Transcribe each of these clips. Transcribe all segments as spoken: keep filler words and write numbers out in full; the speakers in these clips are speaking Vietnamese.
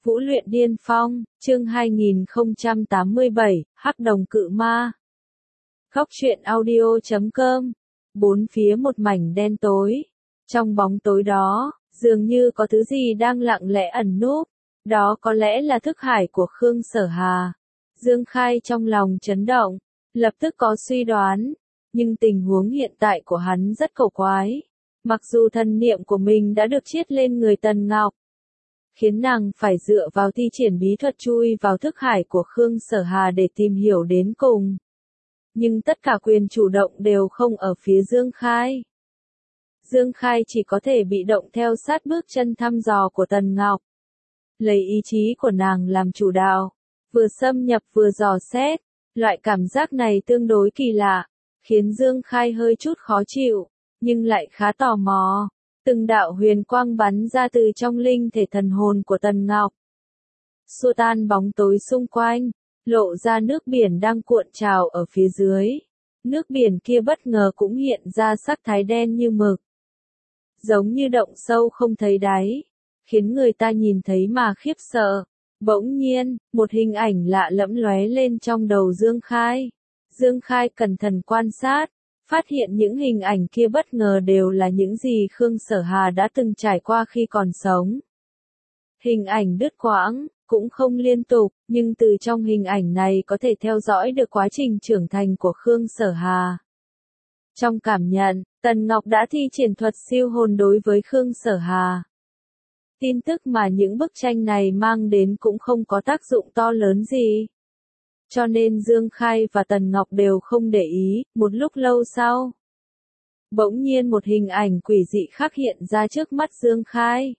Vũ luyện điên phong, chương hai nghìn không trăm tám mươi bảy, Hắc đồng cự ma. Góc truyện audio chấm com. Bốn phía một mảnh đen tối. Trong bóng tối đó, dường như có thứ gì đang lặng lẽ ẩn núp. Đó có lẽ là thức hải của Khương Sở Hà. Dương Khai trong lòng chấn động, lập tức có suy đoán. Nhưng tình huống hiện tại của hắn rất cầu quái. Mặc dù thần niệm của mình đã được chiết lên người Tần Ngọc, khiến nàng phải dựa vào thi triển bí thuật chui vào thức hải của Khương Sở Hà để tìm hiểu đến cùng. Nhưng tất cả quyền chủ động đều không ở phía Dương Khai. Dương Khai chỉ có thể bị động theo sát bước chân thăm dò của Tần Ngọc. Lấy ý chí của nàng làm chủ đạo, vừa xâm nhập vừa dò xét. Loại cảm giác này tương đối kỳ lạ, khiến Dương Khai hơi chút khó chịu, nhưng lại khá tò mò. Từng đạo huyền quang bắn ra từ trong linh thể thần hồn của Tần Ngọc, xua tan bóng tối xung quanh, lộ ra nước biển đang cuộn trào ở phía dưới. Nước biển kia bất ngờ cũng hiện ra sắc thái đen như mực, giống như động sâu không thấy đáy, khiến người ta nhìn thấy mà khiếp sợ. Bỗng nhiên, một hình ảnh lạ lẫm lóe lên trong đầu Dương Khai. Dương Khai cẩn thận quan sát, phát hiện những hình ảnh kia bất ngờ đều là những gì Khương Sở Hà đã từng trải qua khi còn sống. Hình ảnh đứt quãng, cũng không liên tục, nhưng từ trong hình ảnh này có thể theo dõi được quá trình trưởng thành của Khương Sở Hà. Trong cảm nhận, Tần Ngọc đã thi triển thuật siêu hồn đối với Khương Sở Hà. Tin tức mà những bức tranh này mang đến cũng không có tác dụng to lớn gì. Cho nên Dương Khai và Tần Ngọc đều không để ý. Một lúc lâu sau, bỗng nhiên một hình ảnh quỷ dị khác hiện ra trước mắt Dương Khai.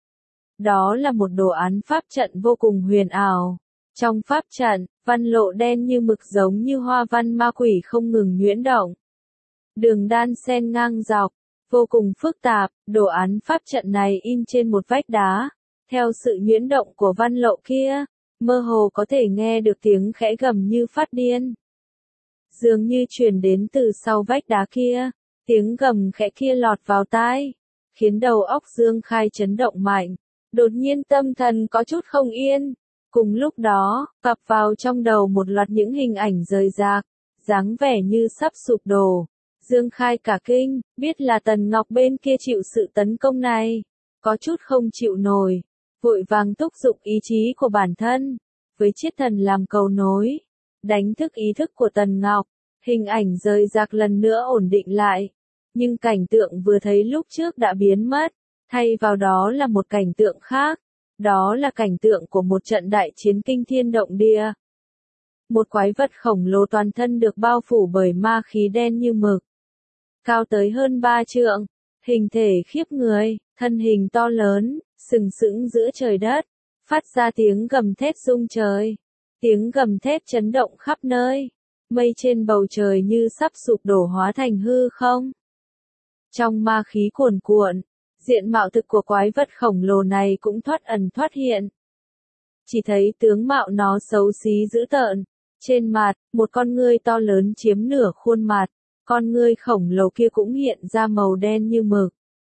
Đó là một đồ án pháp trận vô cùng huyền ảo. Trong pháp trận, văn lộ đen như mực giống như hoa văn ma quỷ không ngừng nhuyễn động. Đường đan xen ngang dọc, vô cùng phức tạp. Đồ án pháp trận này in trên một vách đá. Theo sự nhuyễn động của văn lộ kia, mơ hồ có thể nghe được tiếng khẽ gầm như phát điên. Dường như truyền đến từ sau vách đá kia, tiếng gầm khẽ kia lọt vào tai, khiến đầu óc Dương Khai chấn động mạnh. Đột nhiên tâm thần có chút không yên. Cùng lúc đó, cặp vào trong đầu một loạt những hình ảnh rời rạc, dáng vẻ như sắp sụp đổ. Dương Khai cả kinh, biết là Tần Ngọc bên kia chịu sự tấn công này, có chút không chịu nổi. Vội vàng thúc giục ý chí của bản thân, với chiết thần làm cầu nối, đánh thức ý thức của Tần Ngọc. Hình ảnh rời rạc lần nữa ổn định lại, nhưng cảnh tượng vừa thấy lúc trước đã biến mất, thay vào đó là một cảnh tượng khác. Đó là cảnh tượng của một trận đại chiến kinh thiên động địa. Một quái vật khổng lồ toàn thân được bao phủ bởi ma khí đen như mực, cao tới hơn ba trượng, hình thể khiếp người, thân hình to lớn, sừng sững giữa trời đất, phát ra tiếng gầm thét rung trời. Tiếng gầm thét chấn động khắp nơi, mây trên bầu trời như sắp sụp đổ hóa thành hư không. Trong ma khí cuồn cuộn, diện mạo thực của quái vật khổng lồ này cũng thoát ẩn thoát hiện. Chỉ thấy tướng mạo nó xấu xí dữ tợn, trên mặt, một con ngươi to lớn chiếm nửa khuôn mặt, con ngươi khổng lồ kia cũng hiện ra màu đen như mực,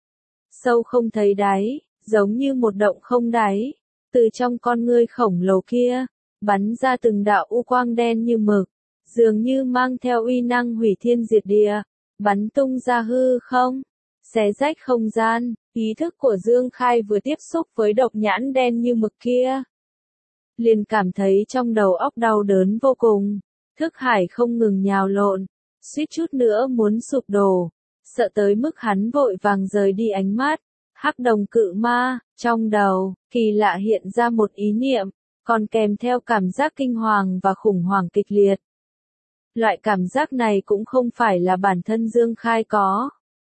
sâu không thấy đáy, giống như một động không đáy. Từ trong con ngươi khổng lồ kia, bắn ra từng đạo u quang đen như mực, dường như mang theo uy năng hủy thiên diệt địa, bắn tung ra hư không, xé rách không gian. Ý thức của Dương Khai vừa tiếp xúc với độc nhãn đen như mực kia, liền cảm thấy trong đầu óc đau đớn vô cùng, thức hải không ngừng nhào lộn, suýt chút nữa muốn sụp đổ, sợ tới mức hắn vội vàng rời đi ánh mắt. Hắc đồng cự ma, trong đầu, kỳ lạ hiện ra một ý niệm, còn kèm theo cảm giác kinh hoàng và khủng hoảng kịch liệt. Loại cảm giác này cũng không phải là bản thân Dương Khai có,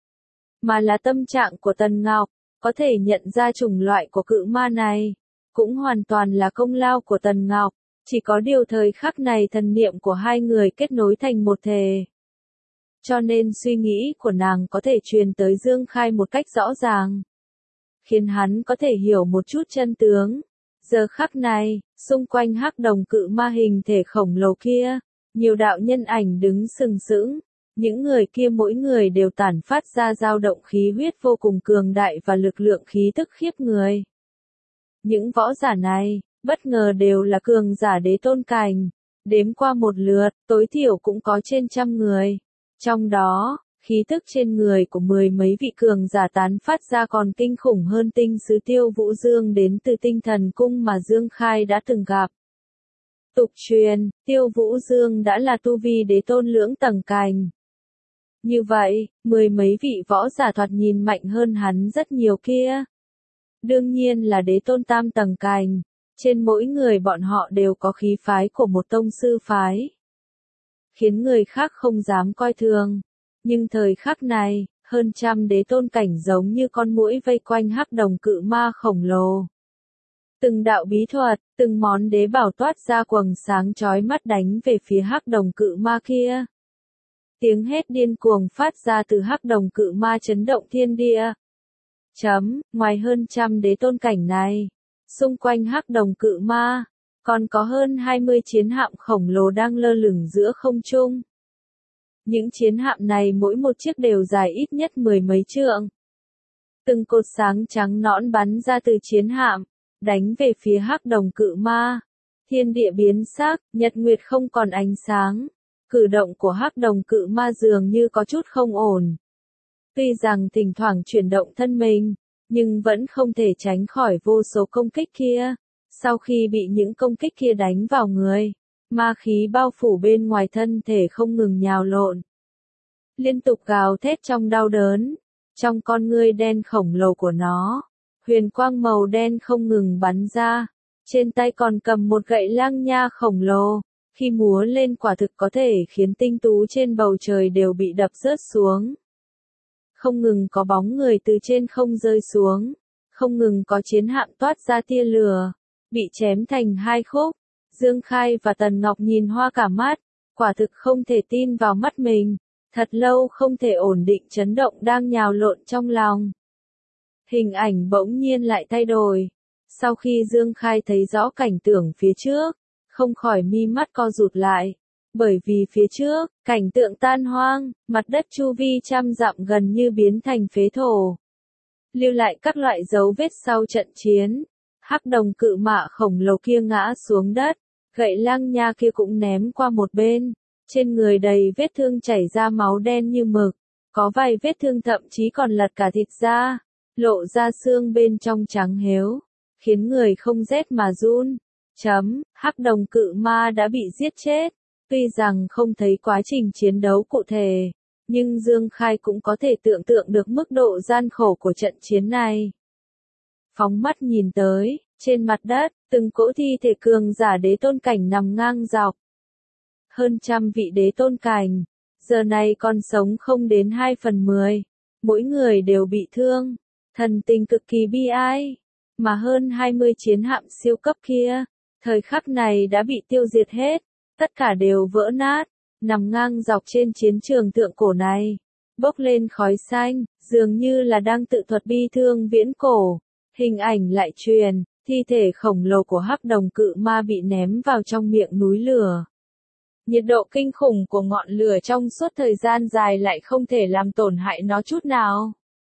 mà là tâm trạng của Tần Ngọc. Có thể nhận ra chủng loại của cự ma này, cũng hoàn toàn là công lao của Tần Ngọc. Chỉ có điều thời khắc này thần niệm của hai người kết nối thành một thể, cho nên suy nghĩ của nàng có thể truyền tới Dương Khai một cách rõ ràng, khiến hắn có thể hiểu một chút chân tướng. Giờ khắc này, xung quanh hắc đồng cự ma hình thể khổng lồ kia, nhiều đạo nhân ảnh đứng sừng sững. Những người kia mỗi người đều tản phát ra dao động khí huyết vô cùng cường đại và lực lượng khí tức khiếp người. Những võ giả này, bất ngờ đều là cường giả đế tôn cảnh. Đếm qua một lượt, tối thiểu cũng có trên trăm người. Trong đó, khí tức trên người của mười mấy vị cường giả tán phát ra còn kinh khủng hơn tinh sứ Tiêu Vũ Dương đến từ tinh thần cung mà Dương Khai đã từng gặp. Tục truyền, Tiêu Vũ Dương đã là tu vi đế tôn lưỡng tầng cảnh. Như vậy, mười mấy vị võ giả thoạt nhìn mạnh hơn hắn rất nhiều kia. Đương nhiên là đế tôn tam tầng cảnh. Trên mỗi người bọn họ đều có khí phái của một tông sư phái. Khiến người khác không dám coi thường. Nhưng thời khắc này, hơn trăm đế tôn cảnh giống như con muỗi vây quanh hắc đồng cự ma khổng lồ. Từng đạo bí thuật, từng món đế bảo toát ra quầng sáng chói mắt đánh về phía hắc đồng cự ma kia. Tiếng hét điên cuồng phát ra từ hắc đồng cự ma chấn động thiên địa. Chấm, ngoài hơn trăm đế tôn cảnh này, xung quanh hắc đồng cự ma, còn có hơn hai mươi chiến hạm khổng lồ đang lơ lửng giữa không trung. Những chiến hạm này mỗi một chiếc đều dài ít nhất mười mấy trượng. Từng cột sáng trắng nõn bắn ra từ chiến hạm, đánh về phía hắc đồng cự ma. Thiên địa biến sắc, nhật nguyệt không còn ánh sáng. Cử động của hắc đồng cự ma dường như có chút không ổn. Tuy rằng thỉnh thoảng chuyển động thân mình, nhưng vẫn không thể tránh khỏi vô số công kích kia. Sau khi bị những công kích kia đánh vào người, ma khí bao phủ bên ngoài thân thể không ngừng nhào lộn. Liên tục gào thét trong đau đớn. Trong con ngươi đen khổng lồ của nó, huyền quang màu đen không ngừng bắn ra. Trên tay còn cầm một gậy lang nha khổng lồ. Khi múa lên quả thực có thể khiến tinh tú trên bầu trời đều bị đập rớt xuống. Không ngừng có bóng người từ trên không rơi xuống. Không ngừng có chiến hạm toát ra tia lửa. Bị chém thành hai khúc. Dương Khai và Tần Ngọc nhìn hoa cả mắt. Quả thực không thể tin vào mắt mình. Thật lâu không thể ổn định chấn động đang nhào lộn trong lòng. Hình ảnh bỗng nhiên lại thay đổi. Sau khi Dương Khai thấy rõ cảnh tượng phía trước, không khỏi mi mắt co rụt lại. Bởi vì phía trước, cảnh tượng tan hoang, mặt đất chu vi trăm dặm gần như biến thành phế thổ. Lưu lại các loại dấu vết sau trận chiến. Hắc đồng cự mạ khổng lồ kia ngã xuống đất, gậy lang nha kia cũng ném qua một bên. Trên người đầy vết thương chảy ra máu đen như mực, có vài vết thương thậm chí còn lật cả thịt ra, lộ ra xương bên trong trắng héo, khiến người không rét mà run. Chấm, hắc đồng cự ma đã bị giết chết. Tuy rằng không thấy quá trình chiến đấu cụ thể, nhưng Dương Khai cũng có thể tưởng tượng được mức độ gian khổ của trận chiến này. Phóng mắt nhìn tới, trên mặt đất, từng cỗ thi thể cường giả đế tôn cảnh nằm ngang dọc. Hơn trăm vị đế tôn cảnh, giờ này còn sống không đến hai phần mười, mỗi người đều bị thương, thần tình cực kỳ bi ai, mà hơn hai mươi chiến hạm siêu cấp kia, thời khắc này đã bị tiêu diệt hết, tất cả đều vỡ nát, nằm ngang dọc trên chiến trường thượng cổ này, bốc lên khói xanh, dường như là đang tự thuật bi thương viễn cổ, hình ảnh lại truyền, thi thể khổng lồ của hắc đồng cự ma bị ném vào trong miệng núi lửa. Nhiệt độ kinh khủng của ngọn lửa trong suốt thời gian dài lại không thể làm tổn hại nó chút nào.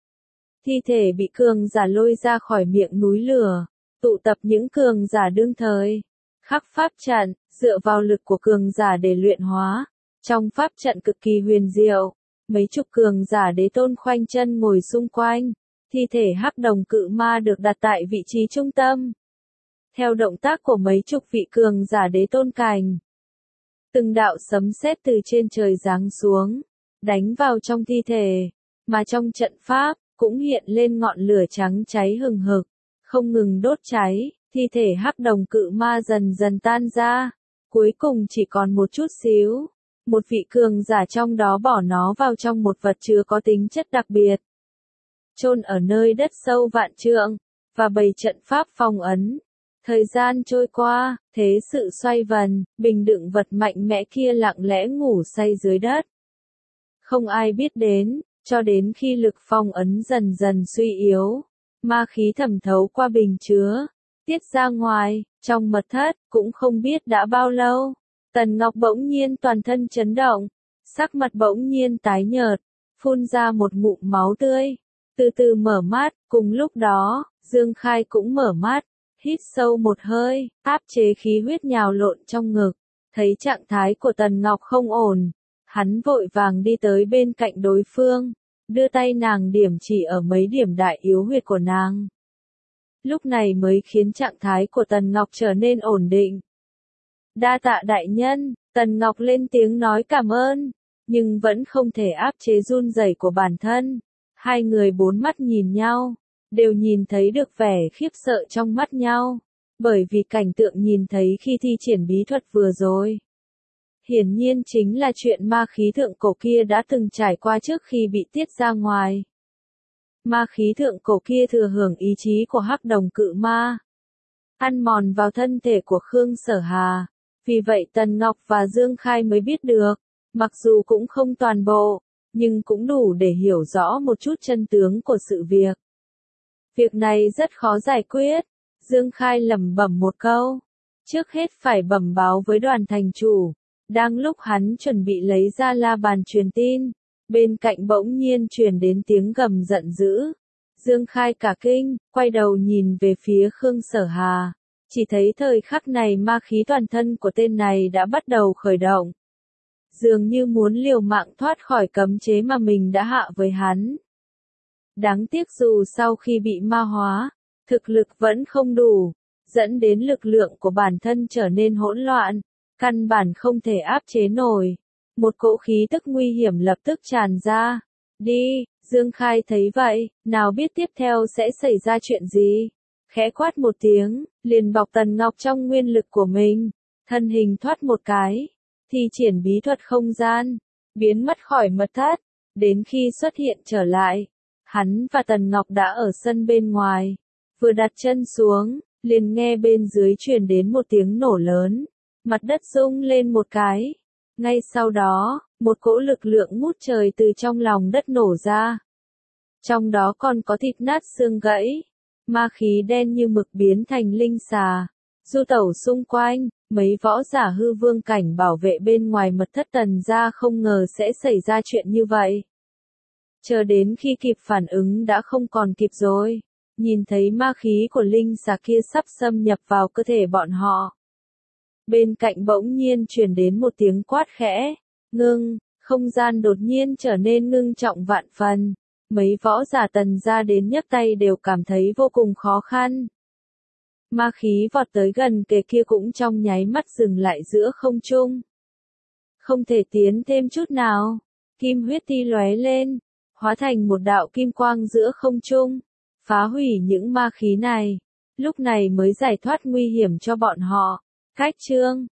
Thi thể bị cường giả lôi ra khỏi miệng núi lửa, tụ tập những cường giả đương thời. Khắc pháp trận, dựa vào lực của cường giả để luyện hóa. Trong pháp trận cực kỳ huyền diệu, mấy chục cường giả đế tôn khoanh chân ngồi xung quanh. Thi thể hắc đồng cự ma được đặt tại vị trí trung tâm. Theo động tác của mấy chục vị cường giả đế tôn cảnh, từng đạo sấm sét từ trên trời giáng xuống, đánh vào trong thi thể, mà trong trận pháp, cũng hiện lên ngọn lửa trắng cháy hừng hực, không ngừng đốt cháy, thi thể hắc đồng cự ma dần dần tan ra, cuối cùng chỉ còn một chút xíu, một vị cường giả trong đó bỏ nó vào trong một vật chứa có tính chất đặc biệt, chôn ở nơi đất sâu vạn trượng, và bày trận pháp phong ấn. Thời gian trôi qua, thế sự xoay vần, bình đựng vật mạnh mẽ kia lặng lẽ ngủ say dưới đất. Không ai biết đến, cho đến khi lực phong ấn dần dần suy yếu, ma khí thẩm thấu qua bình chứa, tiết ra ngoài, trong mật thất, cũng không biết đã bao lâu. Tần Ngọc bỗng nhiên toàn thân chấn động, sắc mặt bỗng nhiên tái nhợt, phun ra một ngụm máu tươi, từ từ mở mắt, cùng lúc đó, Dương Khai cũng mở mắt. Hít sâu một hơi, áp chế khí huyết nhào lộn trong ngực, thấy trạng thái của Tần Ngọc không ổn, hắn vội vàng đi tới bên cạnh đối phương, đưa tay nàng điểm chỉ ở mấy điểm đại yếu huyệt của nàng. Lúc này mới khiến trạng thái của Tần Ngọc trở nên ổn định. Đa tạ đại nhân, Tần Ngọc lên tiếng nói cảm ơn, nhưng vẫn không thể áp chế run rẩy của bản thân. Hai người bốn mắt nhìn nhau, đều nhìn thấy được vẻ khiếp sợ trong mắt nhau, bởi vì cảnh tượng nhìn thấy khi thi triển bí thuật vừa rồi. Hiển nhiên chính là chuyện ma khí thượng cổ kia đã từng trải qua trước khi bị tiết ra ngoài. Ma khí thượng cổ kia thừa hưởng ý chí của hắc đồng cự ma, ăn mòn vào thân thể của Khương Sở Hà. Vì vậy Tần Ngọc và Dương Khai mới biết được, mặc dù cũng không toàn bộ, nhưng cũng đủ để hiểu rõ một chút chân tướng của sự việc. Việc này rất khó giải quyết, Dương Khai lẩm bẩm một câu. Trước hết phải bẩm báo với đoàn thành chủ. Đang lúc hắn chuẩn bị lấy ra la bàn truyền tin, bên cạnh bỗng nhiên truyền đến tiếng gầm giận dữ. Dương Khai cả kinh, quay đầu nhìn về phía Khương Sở Hà. Chỉ thấy thời khắc này ma khí toàn thân của tên này đã bắt đầu khởi động. Dường như muốn liều mạng thoát khỏi cấm chế mà mình đã hạ với hắn. Đáng tiếc dù sau khi bị ma hóa, thực lực vẫn không đủ, dẫn đến lực lượng của bản thân trở nên hỗn loạn, căn bản không thể áp chế nổi. Một cỗ khí tức nguy hiểm lập tức tràn ra. Đi, Dương Khai thấy vậy, nào biết tiếp theo sẽ xảy ra chuyện gì. Khẽ quát một tiếng, liền bọc Tần Ngọc trong nguyên lực của mình, thân hình thoát một cái, thi triển bí thuật không gian, biến mất khỏi mật thất, đến khi xuất hiện trở lại, hắn và Tần Ngọc đã ở sân bên ngoài, vừa đặt chân xuống, liền nghe bên dưới truyền đến một tiếng nổ lớn, mặt đất rung lên một cái, ngay sau đó, một cỗ lực lượng ngút trời từ trong lòng đất nổ ra, trong đó còn có thịt nát xương gãy. Ma khí đen như mực biến thành linh xà, du tẩu xung quanh, mấy võ giả hư vương cảnh bảo vệ bên ngoài mật thất Tần gia không ngờ sẽ xảy ra chuyện như vậy. Chờ đến khi kịp phản ứng đã không còn kịp rồi, nhìn thấy ma khí của linh xà kia sắp xâm nhập vào cơ thể bọn họ. Bên cạnh bỗng nhiên truyền đến một tiếng quát khẽ, ngưng, không gian đột nhiên trở nên ngưng trọng vạn phần. Mấy võ giả Tần gia đến nhấc tay đều cảm thấy vô cùng khó khăn. Ma khí vọt tới gần kề kia cũng trong nháy mắt dừng lại giữa không trung. Không thể tiến thêm chút nào, kim huyết ti lóe lên, hóa thành một đạo kim quang giữa không trung, phá hủy những ma khí này, lúc này mới giải thoát nguy hiểm cho bọn họ. Cách chương